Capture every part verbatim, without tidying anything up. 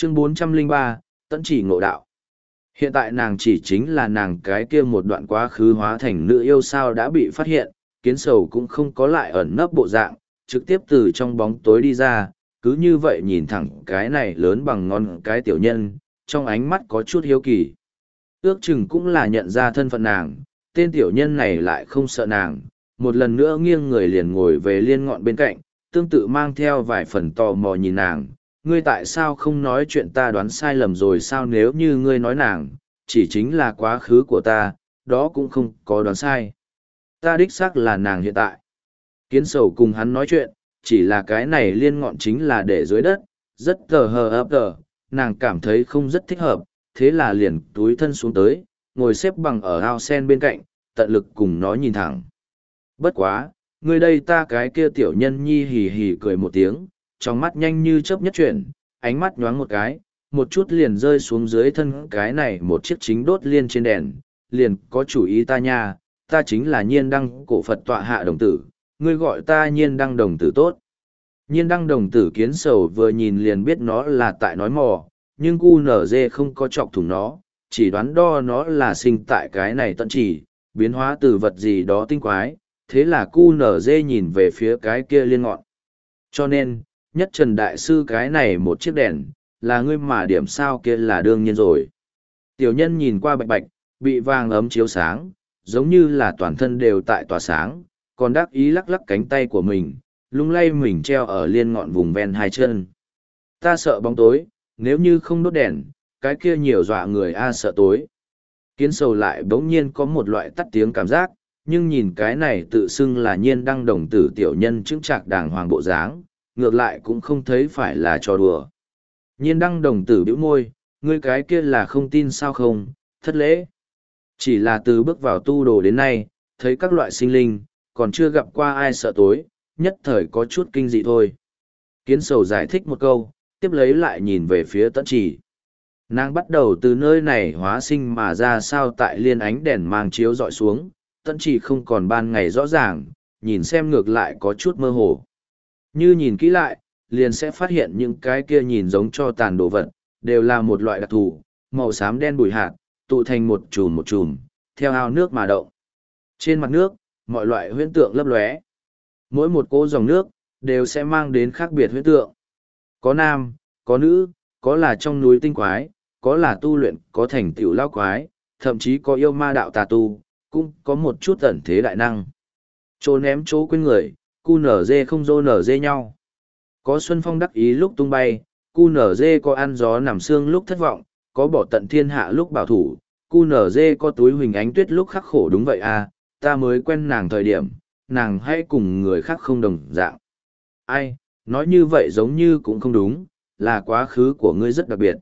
Chương bốn trăm lẻ ba, Tẫn Chỉ ngộ đạo. Hiện tại nàng chỉ chính là nàng cái kia một đoạn quá khứ hóa thành nữ yêu sao đã bị phát hiện, kiến sầu cũng không có lại ẩn nấp bộ dạng, trực tiếp từ trong bóng tối đi ra, cứ như vậy nhìn thẳng cái này lớn bằng ngón cái tiểu nhân, trong ánh mắt có chút hiếu kỳ. Ước chừng cũng là nhận ra thân phận nàng, tên tiểu nhân này lại không sợ nàng, một lần nữa nghiêng người liền ngồi về liên ngọn bên cạnh, tương tự mang theo vài phần tò mò nhìn nàng. Ngươi tại sao không nói chuyện ta đoán sai lầm rồi sao? Nếu như ngươi nói nàng, chỉ chính là quá khứ của ta, đó cũng không có đoán sai. Ta đích xác là nàng hiện tại. Kiến sầu cùng hắn nói chuyện, chỉ là cái này liên ngọn chính là để dưới đất, rất tờ hờ ấp tờ, nàng cảm thấy không rất thích hợp, thế là liền túi thân xuống tới, ngồi xếp bằng ở ao sen bên cạnh, tận lực cùng nó nhìn thẳng. Bất quá, ngươi đây ta cái kia tiểu nhân nhi hì hì cười một tiếng, trong mắt nhanh như chớp nhất chuyển, ánh mắt nhoáng một cái, một chút liền rơi xuống dưới thân cái này một chiếc chính đốt liên trên đèn, liền có chủ ý ta nha, ta chính là nhiên đăng cổ Phật tọa hạ đồng tử, ngươi gọi ta nhiên đăng đồng tử tốt. Nhiên đăng đồng tử kiến sầu vừa nhìn liền biết nó là tại nói mò, nhưng cu nở dê không có chọc thủng nó, chỉ đoán đo nó là sinh tại cái này tận chỉ, biến hóa từ vật gì đó tinh quái, thế là cu nở dê nhìn về phía cái kia liên ngọn. Cho nên, nhất trần đại sư cái này một chiếc đèn, là ngươi mà điểm sao kia là đương nhiên rồi. Tiểu nhân nhìn qua bạch bạch, bị vàng ấm chiếu sáng, giống như là toàn thân đều tại tỏa sáng, còn đắc ý lắc lắc cánh tay của mình, lung lay mình treo ở liên ngọn vùng ven hai chân. Ta sợ bóng tối, nếu như không đốt đèn, cái kia nhiều dọa người a sợ tối. Kiến sầu lại bỗng nhiên có một loại tắt tiếng cảm giác, nhưng nhìn cái này tự xưng là nhiên đăng đồng tử tiểu nhân chứng trạc đàng hoàng bộ dáng, ngược lại cũng không thấy phải là trò đùa. Nhiên đăng đồng tử bĩu môi, ngươi cái kia là không tin sao không, thất lễ. Chỉ là từ bước vào tu đồ đến nay, thấy các loại sinh linh, còn chưa gặp qua ai sợ tối, nhất thời có chút kinh dị thôi. Kiến sầu giải thích một câu, tiếp lấy lại nhìn về phía Tẫn Chỉ. Nàng bắt đầu từ nơi này hóa sinh mà ra sao tại liên ánh đèn mang chiếu dọi xuống, Tẫn Chỉ không còn ban ngày rõ ràng, nhìn xem ngược lại có chút mơ hồ. Như nhìn kỹ lại, liền sẽ phát hiện những cái kia nhìn giống cho tàn đồ vật, đều là một loại đặc thù, màu xám đen bụi hạt, tụ thành một chùm một chùm, theo ao nước mà động. Trên mặt nước, mọi loại huyễn tượng lấp lóe. Mỗi một cỗ dòng nước, đều sẽ mang đến khác biệt huyễn tượng. Có nam, có nữ, có là trong núi tinh quái, có là tu luyện, có thành tựu lao quái, thậm chí có yêu ma đạo tà tu, cũng có một chút ẩn thế đại năng. Chỗ ném chỗ quên người, cu nở dê không dô nở dê nhau. Có xuân phong đắc ý lúc tung bay, cu nở dê có ăn gió nằm xương lúc thất vọng, có bỏ tận thiên hạ lúc bảo thủ, cu nở dê có túi huỳnh ánh tuyết lúc khắc khổ. Đúng vậy à, ta mới quen nàng thời điểm, nàng hay cùng người khác không đồng dạng. Ai, nói như vậy giống như cũng không đúng, là quá khứ của ngươi rất đặc biệt.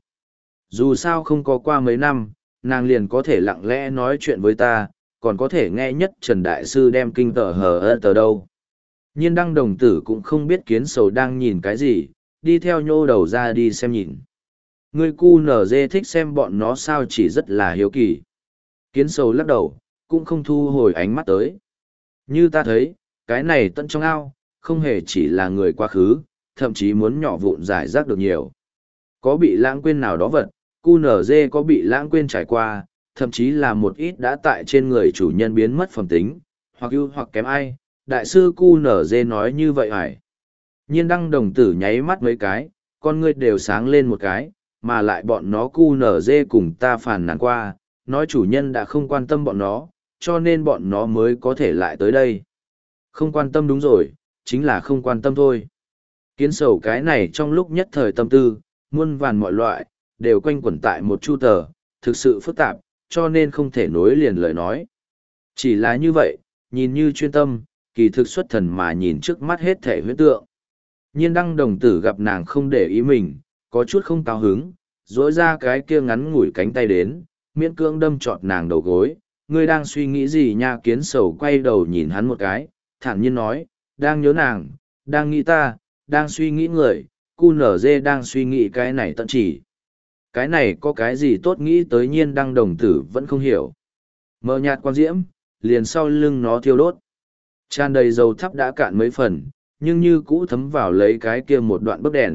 Dù sao không có qua mấy năm, nàng liền có thể lặng lẽ nói chuyện với ta, còn có thể nghe nhất Trần Đại Sư đem kinh tờ hờ ơ tờ đâu. Nhiên đăng đồng tử cũng không biết kiến sầu đang nhìn cái gì, đi theo nhô đầu ra đi xem nhìn. Ngươi cu nở dê thích xem bọn nó sao chỉ rất là hiếu kỳ. Kiến sầu lắc đầu, cũng không thu hồi ánh mắt tới. Như ta thấy, cái này tận trong ao, không hề chỉ là người quá khứ, thậm chí muốn nhỏ vụn giải rác được nhiều. Có bị lãng quên nào đó vật, cu nở dê có bị lãng quên trải qua, thậm chí là một ít đã tại trên người chủ nhân biến mất phẩm tính, hoặc ưu hoặc kém ai, đại sư cu nở dê nói như vậy hẳn. Nhiên đăng đồng tử nháy mắt mấy cái, con ngươi đều sáng lên một cái, mà lại bọn nó cu nở dê cùng ta phàn nàn qua, nói chủ nhân đã không quan tâm bọn nó, cho nên bọn nó mới có thể lại tới đây. Không quan tâm đúng rồi, chính là không quan tâm thôi. Kiến sầu cái này trong lúc nhất thời tâm tư, muôn vàn mọi loại, đều quanh quẩn tại một chu tờ, thực sự phức tạp, cho nên không thể nối liền lời nói. Chỉ là như vậy, nhìn như chuyên tâm, kỳ thực xuất thần mà nhìn trước mắt hết thể huyễn tượng. Nhiên đăng đồng tử gặp nàng không để ý mình, có chút không cao hứng, dối ra cái kia ngắn ngủi cánh tay đến, miễn cưỡng đâm trọt nàng đầu gối. Ngươi đang suy nghĩ gì nha? Kiến sầu quay đầu nhìn hắn một cái, thản nhiên nói, đang nhớ nàng, đang nghĩ ta, đang suy nghĩ người, cu nở dê đang suy nghĩ cái này tận chỉ. Cái này có cái gì tốt nghĩ tới? Nhiên đăng đồng tử vẫn không hiểu. Mờ nhạt quan diễm, liền sau lưng nó thiêu đốt. Tràn đầy dầu thắp đã cạn mấy phần, nhưng như cũ thấm vào lấy cái kia một đoạn bức đèn,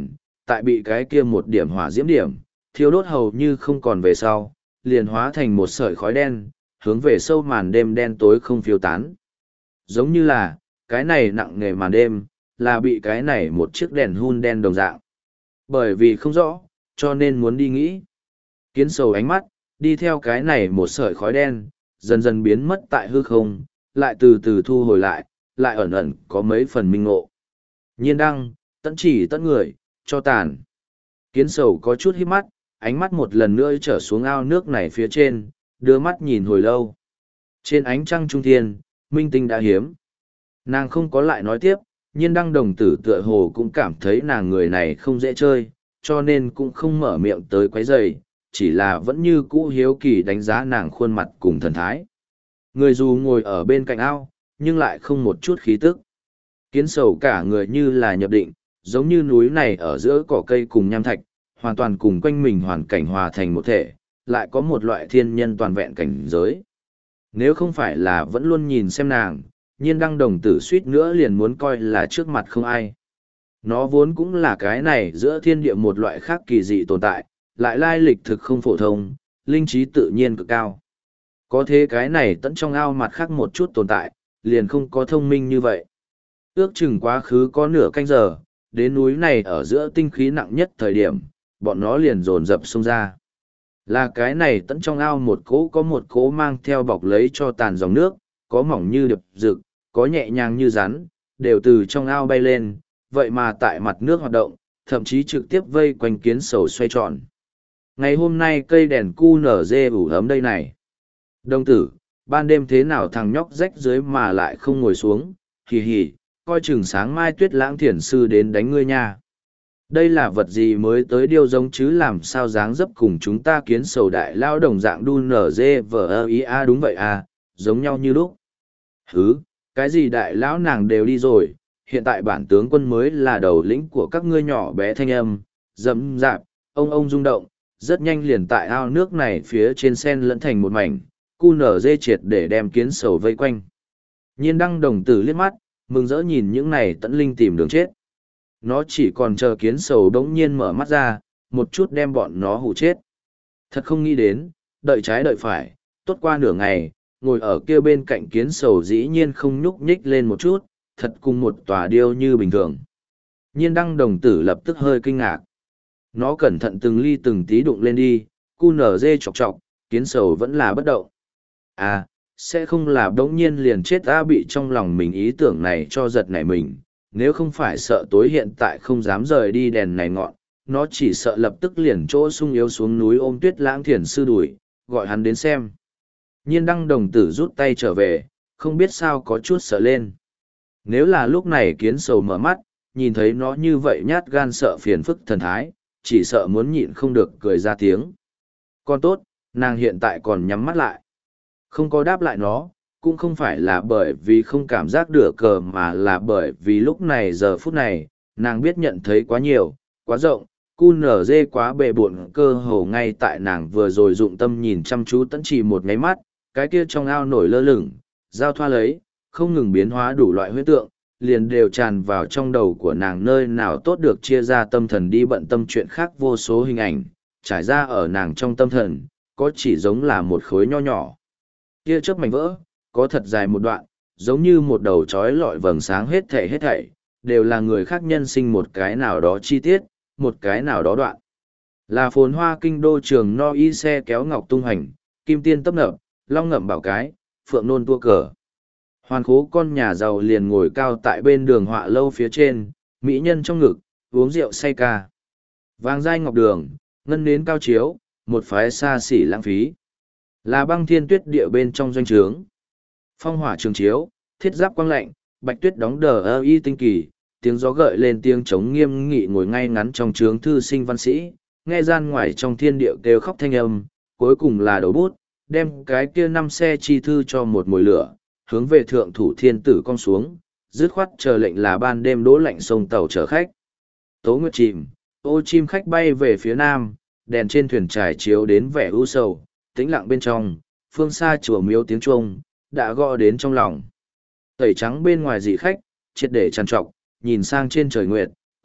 tại bị cái kia một điểm hỏa diễm điểm, thiêu đốt hầu như không còn về sau, liền hóa thành một sợi khói đen, hướng về sâu màn đêm đen tối không phiêu tán. Giống như là, cái này nặng nề màn đêm, là bị cái này một chiếc đèn hun đen đồng dạng. Bởi vì không rõ, cho nên muốn đi nghĩ. Kiến sầu ánh mắt, đi theo cái này một sợi khói đen, dần dần biến mất tại hư không, lại từ từ thu hồi lại, lại ẩn ẩn có mấy phần minh ngộ. Nhiên đăng, tận chỉ tận người, cho tàn. Kiến sầu có chút hít mắt, ánh mắt một lần nữa trở xuống ao nước này phía trên, đưa mắt nhìn hồi lâu. Trên ánh trăng trung thiên, minh tinh đã hiếm. Nàng không có lại nói tiếp, nhiên đăng đồng tử tựa hồ cũng cảm thấy nàng người này không dễ chơi, cho nên cũng không mở miệng tới quấy rầy, chỉ là vẫn như cũ hiếu kỳ đánh giá nàng khuôn mặt cùng thần thái. Người dù ngồi ở bên cạnh ao, nhưng lại không một chút khí tức. Kiến sầu cả người như là nhập định, giống như núi này ở giữa cỏ cây cùng nham thạch, hoàn toàn cùng quanh mình hoàn cảnh hòa thành một thể, lại có một loại thiên nhân toàn vẹn cảnh giới. Nếu không phải là vẫn luôn nhìn xem nàng, nhiên đăng đồng tử suýt nữa liền muốn coi là trước mặt không ai. Nó vốn cũng là cái này giữa thiên địa một loại khác kỳ dị tồn tại, lại lai lịch thực không phổ thông, linh trí tự nhiên cực cao. Có thế cái này tận trong ao mặt khác một chút tồn tại, liền không có thông minh như vậy. Ước chừng quá khứ có nửa canh giờ, đến núi này ở giữa tinh khí nặng nhất thời điểm, bọn nó liền dồn dập xông ra. Là cái này tận trong ao một cỗ có một cỗ mang theo bọc lấy cho tàn dòng nước, có mỏng như điệp rực, có nhẹ nhàng như rắn, đều từ trong ao bay lên, vậy mà tại mặt nước hoạt động, thậm chí trực tiếp vây quanh kiến sầu xoay tròn. Ngày hôm nay cây đèn cu nở dê ủ ấm đây này. Đồng tử, ban đêm thế nào thằng nhóc rách dưới mà lại không ngồi xuống, hì hì, coi chừng sáng mai tuyết lãng thiền sư đến đánh ngươi nha. Đây là vật gì mới tới điêu giống chứ làm sao dáng dấp cùng chúng ta kiến sầu đại lao đồng dạng đu nở dê vờ ơ ý a đúng vậy à, giống nhau như lúc. Hứ, cái gì đại lão nàng đều đi rồi, hiện tại bản tướng quân mới là đầu lĩnh của các ngươi nhỏ bé thanh âm, dẫm dạp, ông ông rung động, rất nhanh liền tại ao nước này phía trên sen lẫn thành một mảnh, cu nở dê triệt để đem kiến sầu vây quanh. Nhiên đăng đồng tử liếc mắt, mừng rỡ nhìn những này tận linh tìm đường chết. Nó chỉ còn chờ kiến sầu đống nhiên mở mắt ra, một chút đem bọn nó hù chết. Thật không nghĩ đến, đợi trái đợi phải, tốt qua nửa ngày, ngồi ở kia bên cạnh kiến sầu dĩ nhiên không nhúc nhích lên một chút, thật cùng một tòa điêu như bình thường. Nhiên đăng đồng tử lập tức hơi kinh ngạc. Nó cẩn thận từng ly từng tí đụng lên đi, cu nở dê chọc chọc, kiến sầu vẫn là bất động. À, sẽ không là đống nhiên liền chết ta bị trong lòng mình ý tưởng này cho giật nảy mình, nếu không phải sợ tối hiện tại không dám rời đi đèn này ngọn, nó chỉ sợ lập tức liền chỗ sung yếu xuống núi ôm tuyết lãng thiền sư đuổi, gọi hắn đến xem. Nhiên đăng đồng tử rút tay trở về, không biết sao có chút sợ lên. Nếu là lúc này kiến sầu mở mắt, nhìn thấy nó như vậy nhát gan sợ phiền phức thần thái, chỉ sợ muốn nhịn không được cười ra tiếng. Còn tốt, nàng hiện tại còn nhắm mắt lại. Không có đáp lại nó, cũng không phải là bởi vì không cảm giác được cờ mà là bởi vì lúc này giờ phút này, nàng biết nhận thấy quá nhiều, quá rộng, cu nở dê quá bề bộn cơ hồ ngay tại nàng vừa rồi dụng tâm nhìn chăm chú tẫn chỉ một ngáy mắt, cái kia trong ao nổi lơ lửng, giao thoa lấy, không ngừng biến hóa đủ loại huyết tượng, liền đều tràn vào trong đầu của nàng nơi nào tốt được chia ra tâm thần đi bận tâm chuyện khác vô số hình ảnh, trải ra ở nàng trong tâm thần, có chỉ giống là một khối nho nhỏ. Kia chớp mảnh vỡ, có thật dài một đoạn, giống như một đầu trói lọi vầng sáng hết thảy hết thảy, đều là người khác nhân sinh một cái nào đó chi tiết, một cái nào đó đoạn. Là phồn hoa kinh đô trường no y xe kéo ngọc tung hành, kim tiên tấp nập, long ngậm bảo cái, phượng nôn tua cờ. Hoàn khố con nhà giàu liền ngồi cao tại bên đường họa lâu phía trên, mỹ nhân trong ngực, uống rượu say ca. Vàng dai ngọc đường, ngân nến cao chiếu, một phái xa xỉ lãng phí. Là băng thiên tuyết địa bên trong doanh trướng. Phong hỏa trường chiếu, thiết giáp quang lạnh, bạch tuyết đóng đờ ơ y tinh kỳ, tiếng gió gợi lên tiếng trống nghiêm nghị ngồi ngay ngắn trong trướng thư sinh văn sĩ, nghe gian ngoài trong thiên địa kêu khóc thanh âm, cuối cùng là đầu bút, đem cái kia năm xe chi thư cho một mồi lửa, hướng về thượng thủ thiên tử cong xuống, dứt khoát chờ lệnh là ban đêm đỗ lạnh sông tàu chở khách. Tố nguyệt chìm, ô chim khách bay về phía nam, đèn trên thuyền trải chiếu đến vẻ u sầu, tĩnh lặng bên trong, phương xa chùa miếu tiếng chuông đã gõ đến trong lòng. Tẩy trắng bên ngoài dị khách, triệt để trằn trọc, nhìn sang trên trời nguyệt,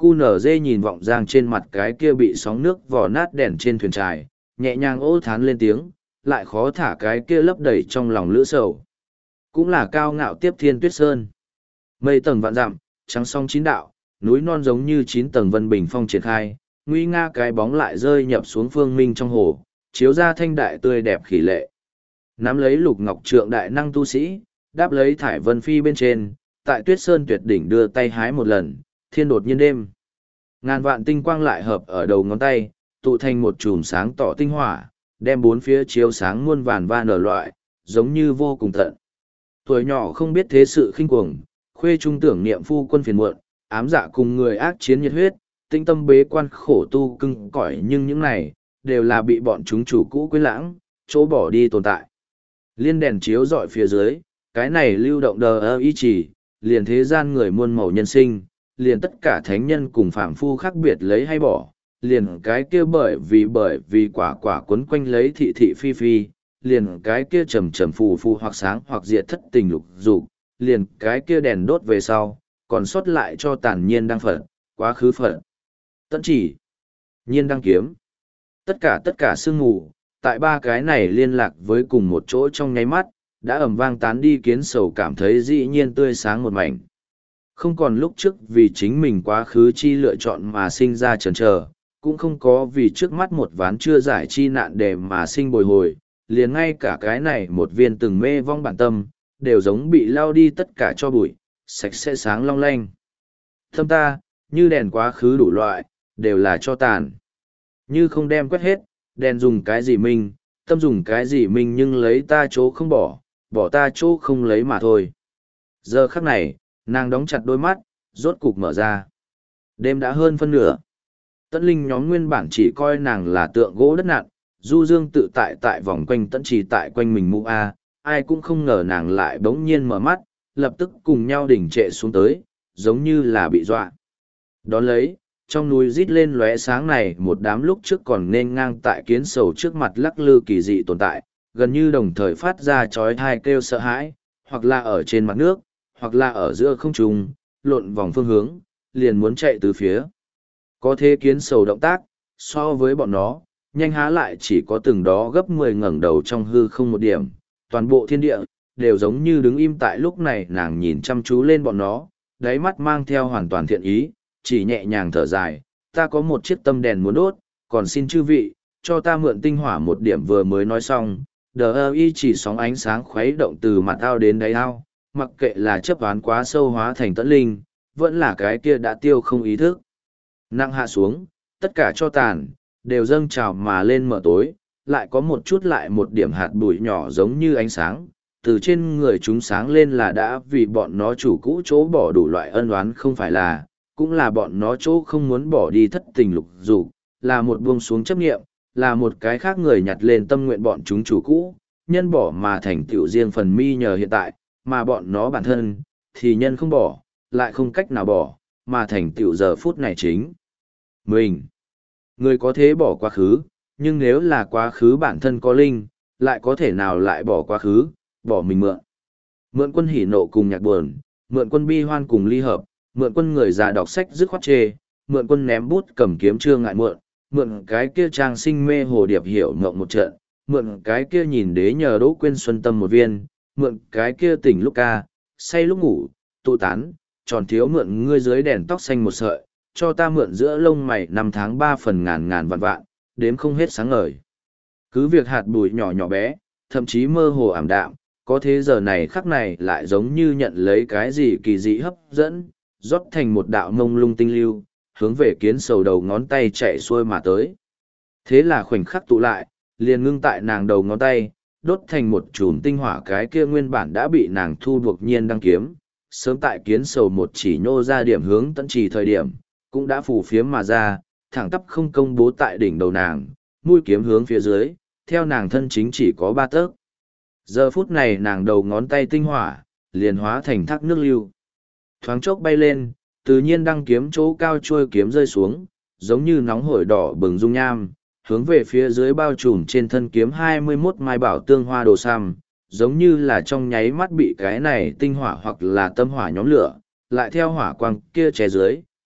Cu nở dê nhìn vọng giang trên mặt cái kia bị sóng nước vò nát đèn trên thuyền trài, nhẹ nhàng ô thán lên tiếng, lại khó thả cái kia lấp đầy trong lòng lữ sầu. Cũng là cao ngạo tiếp thiên tuyết sơn. Mây tầng vạn dặm, trắng song chín đạo, núi non giống như chín tầng vân bình phong triển khai, nguy nga cái bóng lại rơi nhập xuống phương minh trong hồ, chiếu ra thanh đại tươi đẹp khỉ lệ. Nắm lấy lục ngọc trượng đại năng tu sĩ, đáp lấy thải vân phi bên trên, tại tuyết sơn tuyệt đỉnh đưa tay hái một lần, thiên đột nhiên đêm. Ngàn vạn tinh quang lại hợp ở đầu ngón tay, tụ thành một chùm sáng tỏ tinh hỏa, đem bốn phía chiếu sáng muôn vàn va nở loại, giống như vô cùng tận. Tuổi nhỏ không biết thế sự khinh cuồng, khuê trung tưởng niệm phu quân phiền muộn, ám dạ cùng người ác chiến nhiệt huyết, tinh tâm bế quan khổ tu cưng cõi, nhưng những này, đều là bị bọn chúng chủ cũ quên lãng, chỗ bỏ đi tồn tại. Liên đèn chiếu dọi phía dưới, cái này lưu động đờ ơ ý chỉ, liền thế gian người muôn màu nhân sinh, liền tất cả thánh nhân cùng phàm phu khác biệt lấy hay bỏ, liền cái kia bởi vì bởi vì quả quả quấn quanh lấy thị thị phi phi, liền cái kia trầm trầm phù phù hoặc sáng hoặc diệt thất tình lục dục, liền cái kia đèn đốt về sau, còn sót lại cho tàn nhiên đang phận, quá khứ phận. Tận chỉ, nhiên đang kiếm. Tất cả tất cả sương mù, tại ba cái này liên lạc với cùng một chỗ trong nháy mắt, đã ầm vang tán đi, kiến sầu cảm thấy dĩ nhiên tươi sáng một mảnh. Không còn lúc trước vì chính mình quá khứ chi lựa chọn mà sinh ra chần chờ, cũng không có vì trước mắt một ván chưa giải chi nạn đề mà sinh bồi hồi, liền ngay cả cái này một viên từng mê vong bản tâm, đều giống bị lao đi tất cả cho bụi, sạch sẽ sáng long lanh. Thâm ta, như đèn quá khứ đủ loại, đều là cho tàn. Như không đem quét hết, đèn dùng cái gì mình, tâm dùng cái gì mình, nhưng lấy ta chỗ không bỏ, bỏ ta chỗ không lấy mà thôi. Giờ khắc này, nàng đóng chặt đôi mắt, rốt cục mở ra. Đêm đã hơn phân nửa. Tẫn linh nhóm nguyên bản chỉ coi nàng là tượng gỗ đất nặn, du dương tự tại tại vòng quanh tẫn chỉ tại quanh mình mũ a, ai cũng không ngờ nàng lại bỗng nhiên mở mắt, lập tức cùng nhau đỉnh trệ xuống tới, giống như là bị dọa. Đón lấy, trong núi rít lên lóe sáng này một đám lúc trước còn nên ngang tại kiến sầu trước mặt lắc lư kỳ dị tồn tại, gần như đồng thời phát ra chói tai kêu sợ hãi, hoặc là ở trên mặt nước, hoặc là ở giữa không trung, lộn vòng phương hướng, liền muốn chạy từ phía. Có thế kiến sầu động tác, so với bọn nó, nhanh há lại chỉ có từng đó gấp mười ngẩng đầu trong hư không một điểm, toàn bộ thiên địa, đều giống như đứng im tại lúc này. Nàng nhìn chăm chú lên bọn nó, đáy mắt mang theo hoàn toàn thiện ý, chỉ nhẹ nhàng thở dài, ta có một chiếc tâm đèn muốn đốt, còn xin chư vị, cho ta mượn tinh hỏa một điểm. Vừa mới nói xong, đờ ơ y chỉ sóng ánh sáng khuấy động từ mặt ao đến đáy ao, mặc kệ là chấp ván quá sâu hóa thành tẫn linh, vẫn là cái kia đã tiêu không ý thức. Nặng hạ xuống, tất cả cho tàn, đều dâng trào mà lên mở tối, lại có một chút lại một điểm hạt bụi nhỏ giống như ánh sáng, từ trên người chúng sáng lên là đã vì bọn nó chủ cũ chỗ bỏ đủ loại ân oán, không phải là, cũng là bọn nó chỗ không muốn bỏ đi thất tình lục dục, là một buông xuống chấp nghiệm, là một cái khác người nhặt lên tâm nguyện bọn chúng chủ cũ, nhân bỏ mà thành tựu riêng phần mi nhờ hiện tại, mà bọn nó bản thân, thì nhân không bỏ, lại không cách nào bỏ, mà thành tựu giờ phút này chính. Mình, người có thế bỏ quá khứ, nhưng nếu là quá khứ bản thân có linh, lại có thể nào lại bỏ quá khứ, bỏ mình mượn. Mượn quân hỉ nộ cùng nhạc buồn, mượn quân bi hoan cùng ly hợp, mượn quân người già đọc sách dứt khoát chê, mượn quân ném bút cầm kiếm chưa ngại mượn, mượn cái kia trang sinh mê hồ điệp hiểu ngộng một trận, mượn cái kia nhìn đế nhờ đỗ quên xuân tâm một viên, mượn cái kia tỉnh lúc ca, say lúc ngủ, tụ tán, tròn thiếu mượn ngươi dưới đèn tóc xanh một sợi, cho ta mượn giữa lông mày năm tháng ba phần ngàn ngàn vạn vạn, đếm không hết sáng ngời. Cứ việc hạt bụi nhỏ nhỏ bé, thậm chí mơ hồ ảm đạm, có thế giờ này khắc này lại giống như nhận lấy cái gì kỳ dị hấp dẫn, rót thành một đạo mông lung tinh lưu, hướng về kiến sầu đầu ngón tay chạy xuôi mà tới. Thế là khoảnh khắc tụ lại, liền ngưng tại nàng đầu ngón tay, đốt thành một chùm tinh hỏa, cái kia nguyên bản đã bị nàng thu buộc nhiên đăng kiếm. Sớm tại kiến sầu một chỉ nhô ra điểm hướng tận chỉ thời điểm, cũng đã phủ phiếm mà ra, thẳng tắp không công bố tại đỉnh đầu nàng, mũi kiếm hướng phía dưới, theo nàng thân chính chỉ có ba tấc. Giờ phút này nàng đầu ngón tay tinh hỏa, liền hóa thành thác nước lưu. Thoáng chốc bay lên, tự nhiên đăng kiếm chỗ cao trôi kiếm rơi xuống, giống như nóng hổi đỏ bừng dung nham, hướng về phía dưới bao trùm trên thân kiếm hai mươi mốt mai bảo tương hoa đồ sam, giống như là trong nháy mắt bị cái này tinh hỏa hoặc là tâm hỏa nhóm lửa, lại theo hỏa quang kia che dưới,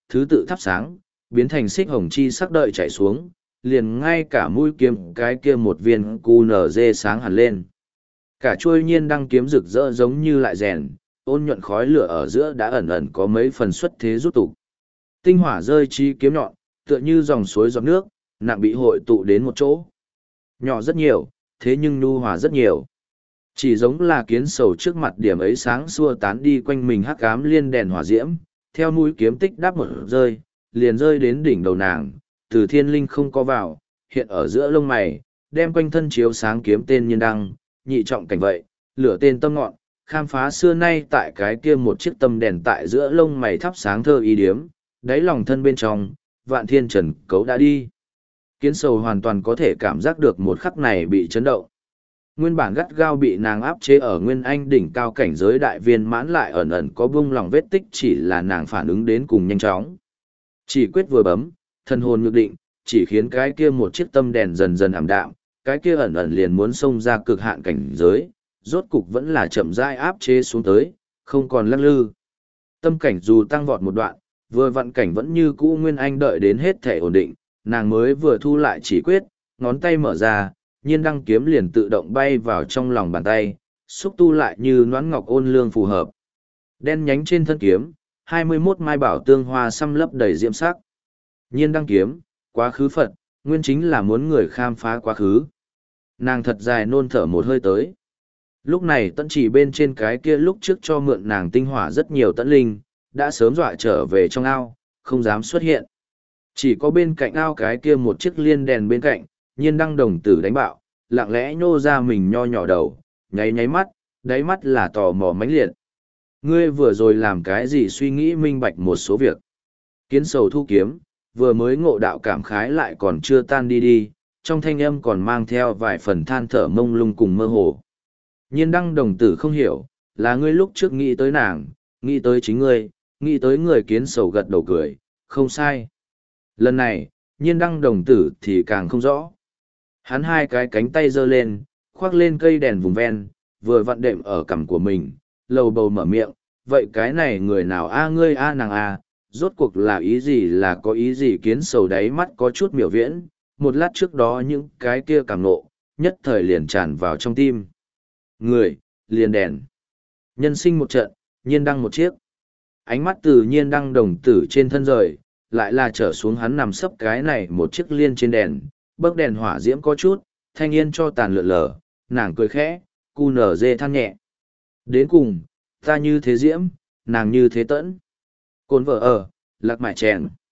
thứ tự thắp sáng, biến thành xích hồng chi sắc đợi chảy xuống, liền ngay cả mũi kiếm cái kia một viên cu nở dê sáng hẳn lên. Cả chuôi nhiên đăng kiếm rực rỡ giống như lại rèn, ôn nhuận khói lửa ở giữa đã ẩn ẩn có mấy phần xuất thế rút tục. Tinh hỏa rơi chi kiếm nhọn, tựa như dòng suối giọt nước, nặng bị hội tụ đến một chỗ. Nhỏ rất nhiều, thế nhưng nhu hòa rất nhiều. Chỉ giống là kiến sầu trước mặt điểm ấy sáng xua tán đi quanh mình hắc ám liên đèn hỏa diễm, theo mũi kiếm tích đáp một rơi, liền rơi đến đỉnh đầu nàng, từ thiên linh không có vào, hiện ở giữa lông mày, đem quanh thân chiếu sáng kiếm tên nhiên đăng, nhị trọng cảnh vậy, lửa tên tâm ngọn, khám phá xưa nay tại cái kia một chiếc tâm đèn tại giữa lông mày thắp sáng thơ y điếm, đáy lòng thân bên trong, vạn thiên trần cấu đã đi. Kiến sầu hoàn toàn có thể cảm giác được một khắc này bị chấn động. Nguyên bản gắt gao bị nàng áp chế ở nguyên anh đỉnh cao cảnh giới đại viên mãn lại ẩn ẩn có bung lòng vết tích chỉ là nàng phản ứng đến cùng nhanh chóng. Chỉ quyết vừa bấm, thần hồn nhược định, chỉ khiến cái kia một chiếc tâm đèn dần dần ảm đạm, cái kia ẩn ẩn liền muốn xông ra cực hạn cảnh giới, rốt cục vẫn là chậm rãi áp chế xuống tới, không còn lắc lư. Tâm cảnh dù tăng vọt một đoạn, vừa vận cảnh vẫn như cũ nguyên anh đợi đến hết thể ổn định, nàng mới vừa thu lại chỉ quyết, ngón tay mở ra, nhiên đăng kiếm liền tự động bay vào trong lòng bàn tay, xúc tu lại như noãn ngọc ôn lương phù hợp. Đen nhánh trên thân kiếm, hai mươi mốt mai bảo tương hoa xăm lấp đầy diễm sắc. Nhiên đăng kiếm, quá khứ Phật, nguyên chính là muốn người khám phá quá khứ. Nàng thật dài nôn thở một hơi tới. Lúc này tận chỉ bên trên cái kia lúc trước cho mượn nàng tinh hỏa rất nhiều tận linh, đã sớm dọa trở về trong ao, không dám xuất hiện. Chỉ có bên cạnh ao cái kia một chiếc liên đèn bên cạnh, nhiên đăng đồng tử đánh bạo, lặng lẽ nhô ra mình nho nhỏ đầu, nháy nháy mắt, đáy mắt là tò mò mãnh liệt. Ngươi vừa rồi làm cái gì suy nghĩ minh bạch một số việc. Kiến sầu thu kiếm, vừa mới ngộ đạo cảm khái lại còn chưa tan đi đi, trong thanh âm còn mang theo vài phần than thở mông lung cùng mơ hồ. Nhiên đăng đồng tử không hiểu, là ngươi lúc trước nghĩ tới nàng, nghĩ tới chính ngươi, nghĩ tới người kiến sầu gật đầu cười, không sai. Lần này, nhiên đăng đồng tử thì càng không rõ. Hắn hai cái cánh tay giơ lên, khoác lên cây đèn vùng ven, vừa vặn đệm ở cằm của mình, lầu bầu mở miệng, vậy cái này người nào a ngươi a nàng a, rốt cuộc là ý gì là có ý gì kiến sầu đáy mắt có chút miểu viễn, một lát trước đó những cái kia cảm nộ, nhất thời liền tràn vào trong tim. Người, liền đèn. Nhân sinh một trận, nhiên đăng một chiếc. Ánh mắt từ nhiên đăng đồng tử trên thân rời, lại là trở xuống hắn nằm sấp cái này một chiếc liên trên đèn, bấc đèn hỏa diễm có chút, thanh yên cho tàn lượn lờ, nàng cười khẽ, cu nở dê than nhẹ. Đến cùng, ta như thế diễm, nàng như thế tẫn. Cồn vợ ở, lạc mại chèn.